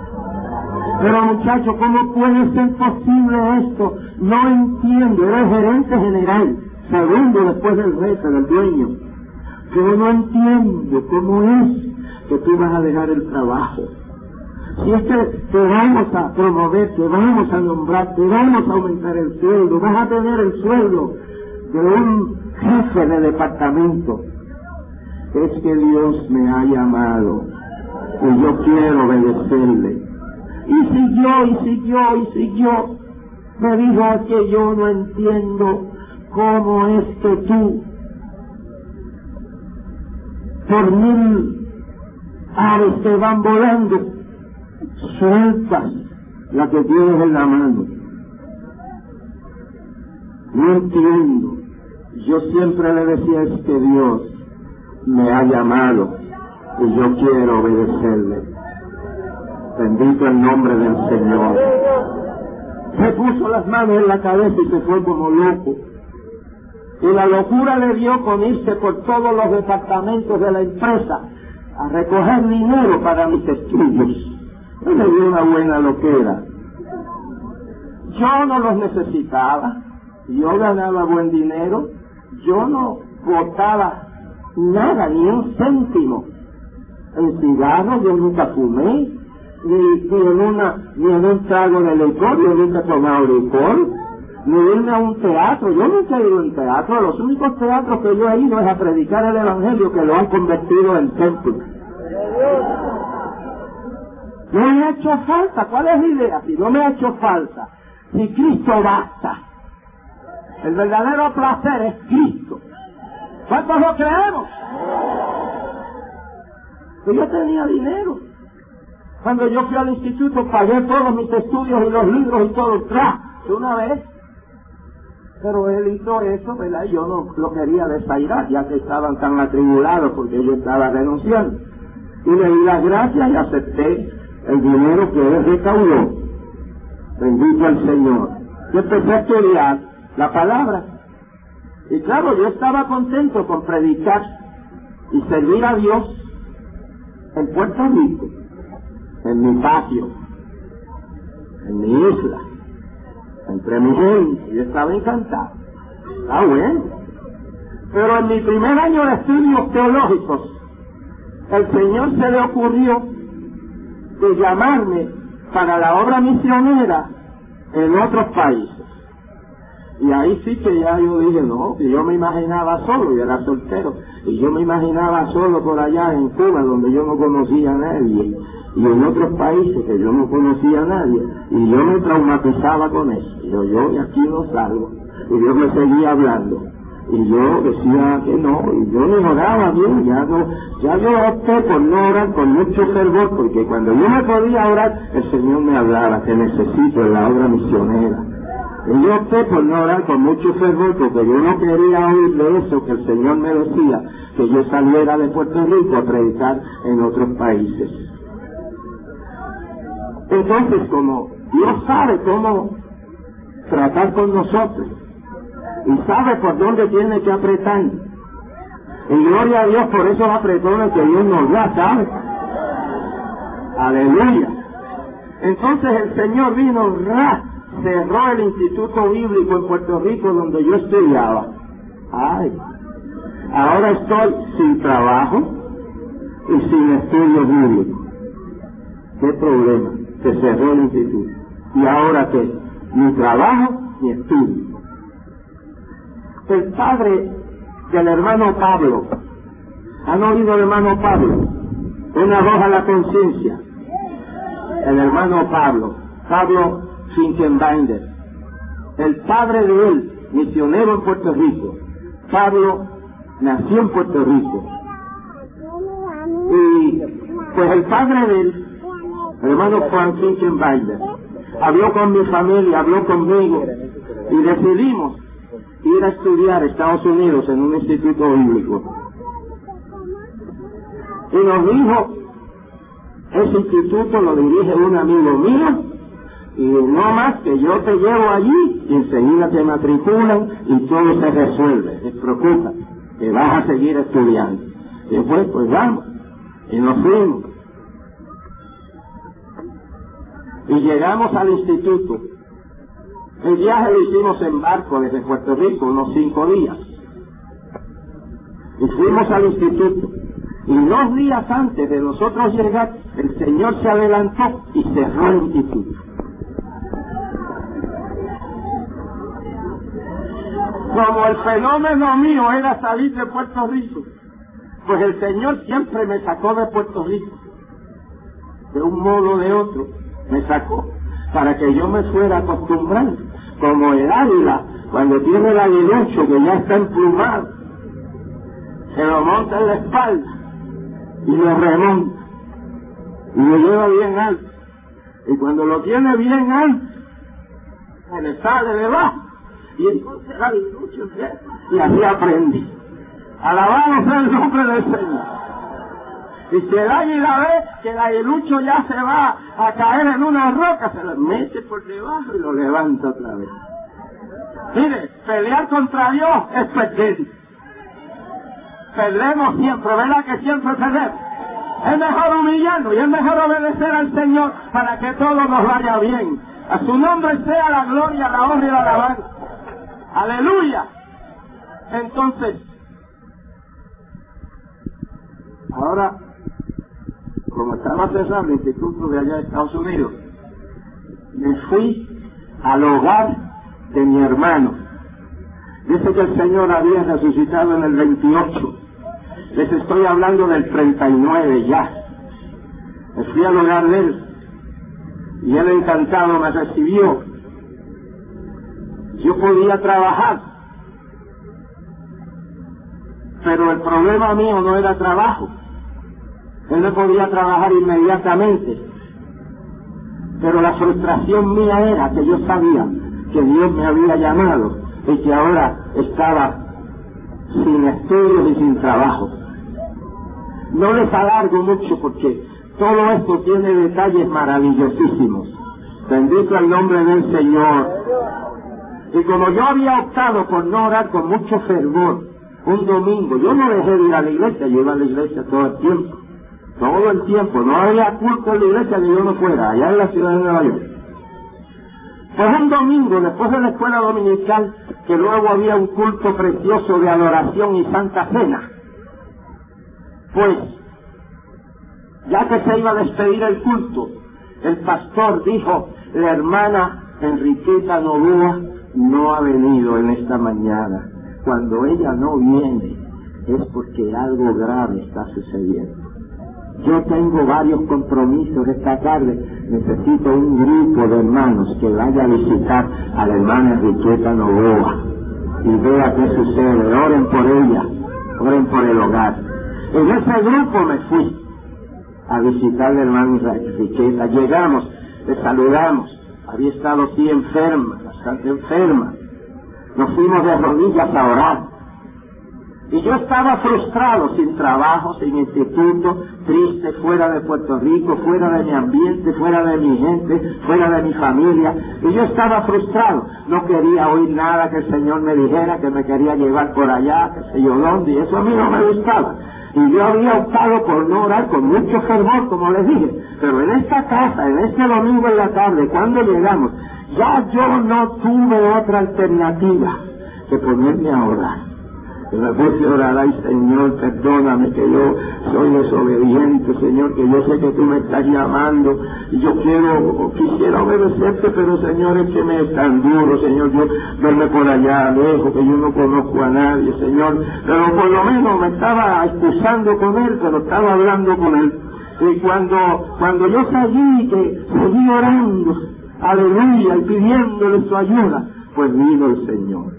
Pero muchacho, ¿cómo puede ser posible esto? No entiendo. Era el gerente general, segundo después del jefe, del dueño. Yo no entiendo cómo es que tú vas a dejar el trabajo. Si es que te vamos a promover, te vamos a nombrar, te vamos a aumentar el sueldo, vas a tener el sueldo de un jefe de departamento. Es que Dios me ha llamado y yo quiero obedecerle. Y siguió, y siguió, y siguió. Me dijo que yo no entiendo cómo es que tú, por mil aves que van volando, sueltas la que tienes en la mano. No entiendo. Yo siempre le decía, es que Dios me ha llamado y yo quiero obedecerle. Bendito el nombre del Señor. Se puso las manos en la cabeza y se fue como loco. Y la locura le dio con irse por todos los departamentos de la empresa a recoger dinero para mis estudios. Yo le dio una buena loquera. Yo no los necesitaba. Yo ganaba buen dinero. Yo no botaba nada, ni un céntimo. En cigarros yo nunca fumé. Ni, ni, en una, ni en un trago de licor, yo nunca he tomado licor, ni irme a un teatro, yo nunca he ido a un teatro. Los únicos teatros que yo he ido es a predicar el Evangelio, que lo han convertido en templo. No me ha hecho falta. ¿Cuál es la idea? Si no me ha hecho falta, si Cristo basta. El verdadero placer es Cristo. ¿Cuántos lo creemos? Que yo tenía dinero. Cuando yo fui al instituto pagué todos mis estudios y los libros y todo, ¡tra! De una vez. Pero él hizo eso, ¿verdad? Yo no lo quería desairar, ya que estaban tan atribulados porque yo estaba renunciando. Y le di las gracias y acepté el dinero que él recaudó. Bendito el Señor. Yo empecé a estudiar la palabra. Y claro, yo estaba contento con predicar y servir a Dios en Puerto Rico, en mi patio, en mi isla, entre mi gente. Yo estaba encantado. Ah, bueno. Pero en mi primer año de estudios teológicos, el Señor se le ocurrió de llamarme para la obra misionera en otros países. Y ahí sí que ya yo dije, no, que yo me imaginaba solo, y era soltero, y yo me imaginaba solo por allá en Cuba, donde yo no conocía a nadie, y en otros países que yo no conocía a nadie, y yo me traumatizaba con eso. Y yo, yo de aquí no salgo, y Dios me seguía hablando, y yo decía que no, y yo no oraba bien, ya no, ya yo opté por no orar con mucho fervor, porque cuando yo me podía orar, el Señor me hablaba, que necesito en la obra misionera. Y yo opté por no orar con mucho fervor, porque yo no quería oír de eso que el Señor me decía, que yo saliera de Puerto Rico a predicar en otros países. Entonces, como Dios sabe cómo tratar con nosotros, y sabe por dónde tiene que apretar, y gloria a Dios por esos apretones que Dios nos da, ¿sabe? Aleluya. Entonces el Señor vino, ¡ra!, cerró el Instituto Bíblico en Puerto Rico donde yo estudiaba. Ay, ahora estoy sin trabajo y sin estudios bíblicos. ¿Qué problema? Se cerró el instituto. ¿Y ahora qué? Ni trabajo ni estudio. El padre del hermano Pablo, ¿han oído el hermano Pablo? Una voz a la conciencia. El hermano Pablo, Pablo Finkenbinder, el padre de él, misionero en Puerto Rico. Pablo nació en Puerto Rico. Y pues el padre de él, el hermano Juan Finkenbinder, habló con mi familia, habló conmigo, y decidimos ir a estudiar a Estados Unidos en un instituto bíblico. Y nos dijo, ese instituto lo dirige un amigo mío, y no más que yo te llevo allí y enseguida te matriculan y todo se resuelve. No te preocupes, que vas a seguir estudiando. Y después, pues vamos. Y nos fuimos. Y llegamos al instituto. El viaje lo hicimos en barco desde Puerto Rico, unos cinco días. Y fuimos al instituto. Y dos días antes de nosotros llegar, el Señor se adelantó y cerró el instituto. Como el fenómeno mío era salir de Puerto Rico, pues el Señor siempre me sacó de Puerto Rico. De un modo o de otro, me sacó para que yo me fuera acostumbrando, como el águila, cuando tiene el aguilucho que ya está emplumado, se lo monta en la espalda y lo remonta y lo lleva bien alto, y cuando lo tiene bien alto, se le sale debajo. Y entonces el aguilucho, y así aprendí. Alabado sea el nombre del Señor. Y si el águila ve que el aguilucho ya se va a caer en una roca, se lo mete por debajo y lo levanta otra vez. Mire, pelear contra Dios es perder. Perdemos siempre, ¿verdad que siempre perdemos? Es mejor humillarnos y es mejor obedecer al Señor para que todo nos vaya bien. A su nombre sea la gloria, la honra y la alabanza. ¡Aleluya! Entonces, ahora, como estaba cerrado el instituto de allá de Estados Unidos, me fui al hogar de mi hermano. Dice que el Señor había resucitado en el veintiocho. Les estoy hablando del treinta y nueve ya. Me fui al hogar de él y él encantado me recibió. Yo podía trabajar, pero el problema mío no era trabajo. Él no podía trabajar inmediatamente, pero la frustración mía era que yo sabía que Dios me había llamado y que ahora estaba sin estudios y sin trabajo. No les alargo mucho porque todo esto tiene detalles maravillosísimos. Bendito el nombre del Señor. Y como yo había optado por no orar con mucho fervor un domingo, yo no dejé de ir a la iglesia, yo iba a la iglesia todo el tiempo, todo el tiempo, no había culto en la iglesia que yo no fuera, allá en la ciudad de Nueva York. Pues un domingo, después de la escuela dominical, que luego había un culto precioso de adoración y santa cena, pues, ya que se iba a despedir el culto, el pastor dijo, la hermana Enriqueta Novoa no ha venido en esta mañana. Cuando ella no viene, es porque algo grave está sucediendo. Yo tengo varios compromisos esta tarde, necesito un grupo de hermanos que vaya a visitar a la hermana Enriqueta Novoa y vea qué sucede, oren por ella, oren por el hogar. En ese grupo me fui a visitar a la hermana Enriqueta, llegamos, le saludamos, había estado sí enferma, bastante enferma, nos fuimos de rodillas a orar. Y yo estaba frustrado, sin trabajo, sin instituto, triste, fuera de Puerto Rico, fuera de mi ambiente, fuera de mi gente, fuera de mi familia. Y yo estaba frustrado, no quería oír nada que el Señor me dijera, que me quería llevar por allá, que sé yo dónde, y eso a mí no me gustaba. Y yo había optado por no orar con mucho fervor, como les dije. Pero en esta casa, en este domingo en la tarde, cuando llegamos, ya yo no tuve otra alternativa que ponerme a orar. Y me puse a orar, ay Señor, perdóname que yo soy desobediente, Señor, que yo sé que tú me estás llamando, y yo quiero, quisiera obedecerte, pero Señor, es que me es tan duro, Señor, yo verme por allá lejos, que yo no conozco a nadie, Señor, pero por lo menos me estaba excusando con Él, pero estaba hablando con Él. Y cuando, cuando yo salí, que seguí orando, aleluya, y pidiéndole su ayuda, pues vino el Señor.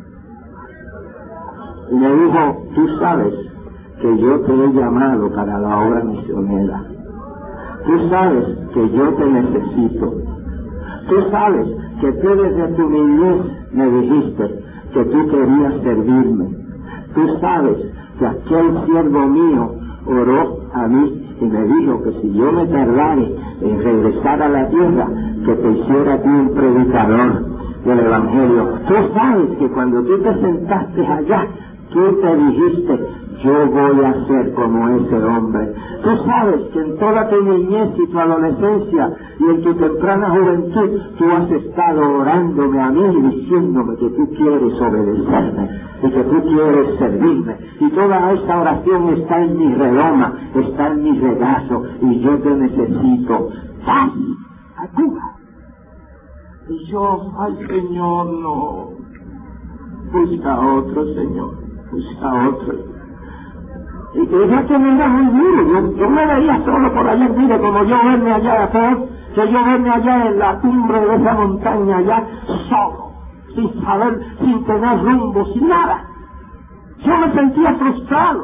Y me dijo, tú sabes que yo te he llamado para la obra misionera. Tú sabes que yo te necesito. Tú sabes que tú desde tu niñez me dijiste que tú querías servirme. Tú sabes que aquel siervo mío oró a mí y me dijo que si yo me tardare en regresar a la tierra, que te hiciera a ti un predicador del Evangelio. Tú sabes que cuando tú te sentaste allá, tú te dijiste, yo voy a ser como ese hombre. Tú sabes que en toda tu niñez y tu adolescencia y en tu temprana juventud, tú has estado orándome a mí y diciéndome que tú quieres obedecerme y que tú quieres servirme. Y toda esa oración está en mi redoma, está en mi regazo, y yo te necesito. ¡Paz! ¡Ayuda! Y yo, ay Señor, no. Busca a otro, Señor. Busca a otro. Y creía que me era muy duro. Yo, yo me veía solo por allá, mire, como yo verme allá atrás, que yo verme allá en la cumbre de esa montaña, allá solo, sin saber, sin tener rumbo, sin nada. Yo me sentía frustrado.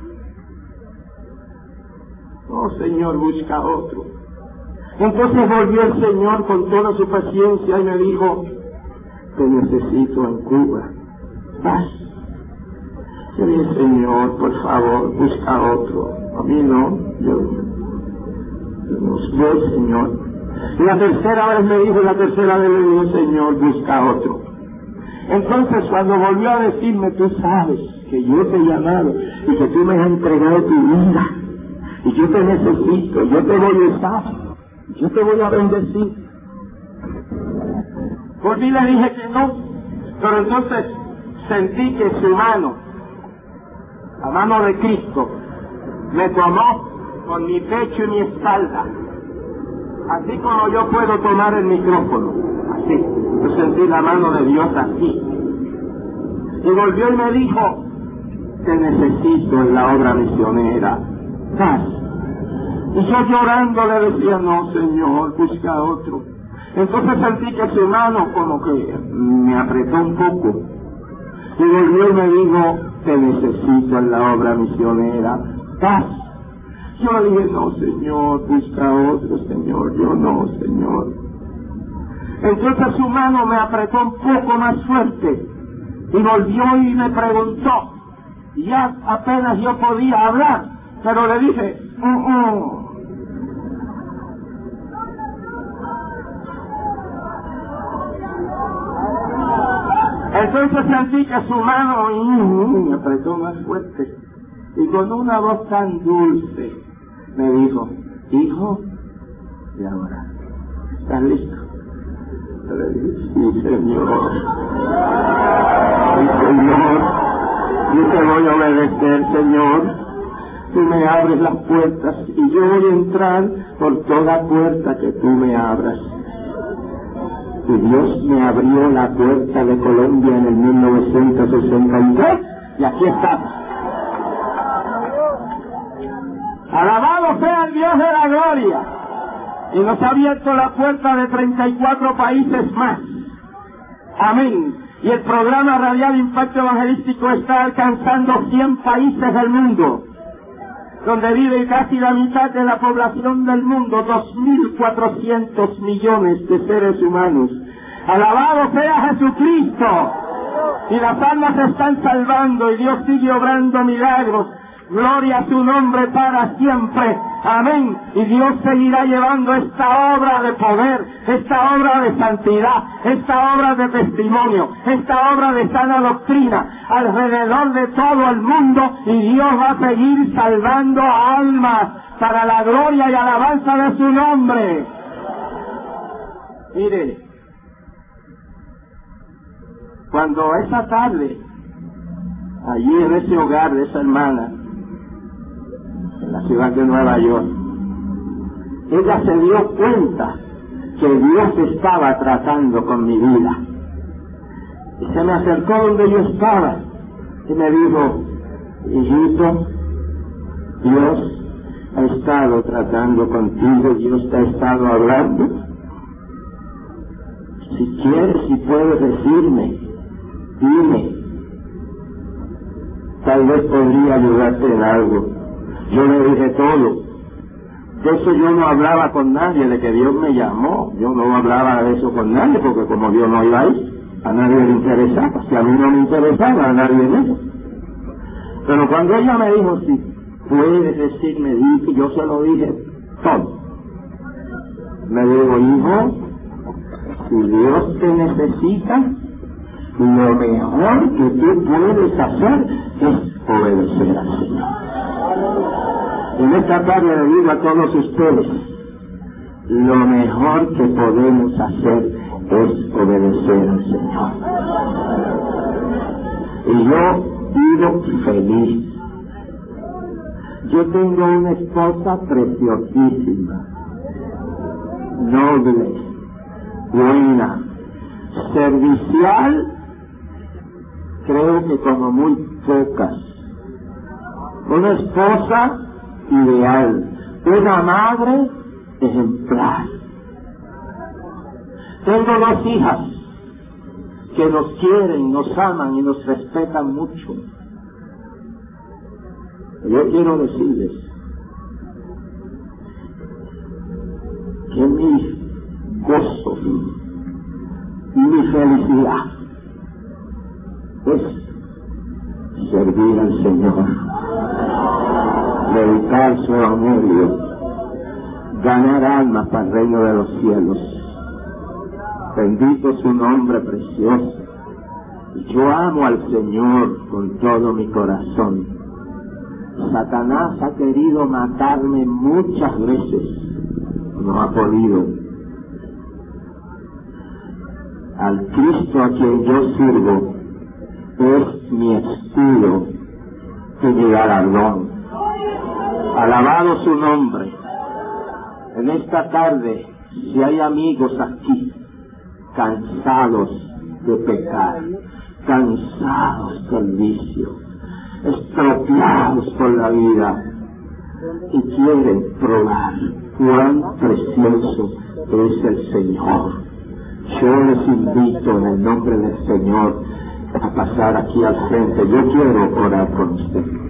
Oh Señor, busca a otro. Entonces volvió el Señor con toda su paciencia y me dijo, te necesito en Cuba. Vas. Sí, Señor, por favor, busca otro. A mí no, yo, yo no voy, Señor. Y la tercera vez me dijo, la tercera vez le dijo, Señor, busca otro. Entonces cuando volvió a decirme, tú sabes que yo te he llamado y que tú me has entregado tu vida y yo te necesito, yo te voy a usar, yo te voy a bendecir. Por mí le dije que no, pero entonces sentí que su mano, la mano de Cristo, me tomó por mi pecho y mi espalda, así como yo puedo tomar el micrófono, así. Yo sentí la mano de Dios así. Y volvió y me dijo, te necesito en la obra misionera. ¿Vas? Y yo llorando le decía, no, Señor, busca otro. Entonces sentí que su mano como que me apretó un poco. Y volvió y me dijo, te necesito en la obra misionera. ¿Vas? Yo le dije, no, Señor, busca otro, Señor. Yo no, Señor. Entonces su mano me apretó un poco más fuerte y volvió y me preguntó. Y ya apenas yo podía hablar, pero le dije, uh -uh. Entonces sentí que su mano y, me apretó más fuerte y con una voz tan dulce me dijo, hijo, y ahora, ¿estás listo? Yo le dije, sí, Señor. Sí, Señor. Yo te voy a obedecer, Señor. Tú me abres las puertas y yo voy a entrar por toda puerta que tú me abras. Y Dios me abrió la puerta de Colombia en el mil novecientos sesenta y tres y aquí estamos. Alabado sea el Dios de la gloria. Y nos ha abierto la puerta de treinta y cuatro países más. Amén. Y el programa radial Impacto Evangelístico está alcanzando cien países del mundo, donde vive casi la mitad de la población del mundo, dos mil cuatrocientos millones de seres humanos. Alabado sea Jesucristo. Y las almas se están salvando y Dios sigue obrando milagros. Gloria a su nombre para siempre. Amén. Y Dios seguirá llevando esta obra de poder, esta obra de santidad, esta obra de testimonio, esta obra de sana doctrina alrededor de todo el mundo, y Dios va a seguir salvando almas para la gloria y alabanza de su nombre. Mire, cuando esa tarde, allí en ese hogar de esa hermana, en la ciudad de Nueva York, ella se dio cuenta que Dios estaba tratando con mi vida. Y se me acercó donde yo estaba y me dijo, hijito, Dios ha estado tratando contigo, Dios te ha estado hablando. Si quieres, si puedes decirme, dime, tal vez podría ayudarte en algo. Yo le dije todo. De eso yo no hablaba con nadie, de que Dios me llamó. Yo no hablaba de eso con nadie, porque como Dios no iba ahí, a nadie le interesaba. Si a mí no me interesaba, a nadie menos. Pero cuando ella me dijo, si puedes decirme, dije, yo se lo dije todo. Me dijo, hijo, si Dios te necesita, lo mejor que tú puedes hacer es obedecer al Señor. En esta tarde le digo a todos ustedes, lo mejor que podemos hacer es obedecer al Señor. Y yo vivo feliz. Yo tengo una esposa preciosísima, noble, buena, servicial, creo que como muy pocas. Una esposa ideal, una madre ejemplar. Tengo dos hijas que nos quieren, nos aman y nos respetan mucho. Yo quiero decirles que mi gozo y mi felicidad es servir al Señor, dedicar su evangelio, ganar almas para el reino de los cielos. Bendito su nombre precioso. Yo amo al Señor con todo mi corazón. Satanás ha querido matarme muchas veces, no ha podido. Al Cristo a quien yo sirvo es mi escudo y mi galardón. Alabado su nombre. En esta tarde, si hay amigos aquí cansados de pecar, cansados del vicio, estropeados por la vida y quieren probar cuán precioso es el Señor, yo les invito en el nombre del Señor a pasar aquí al frente. Yo quiero orar con usted.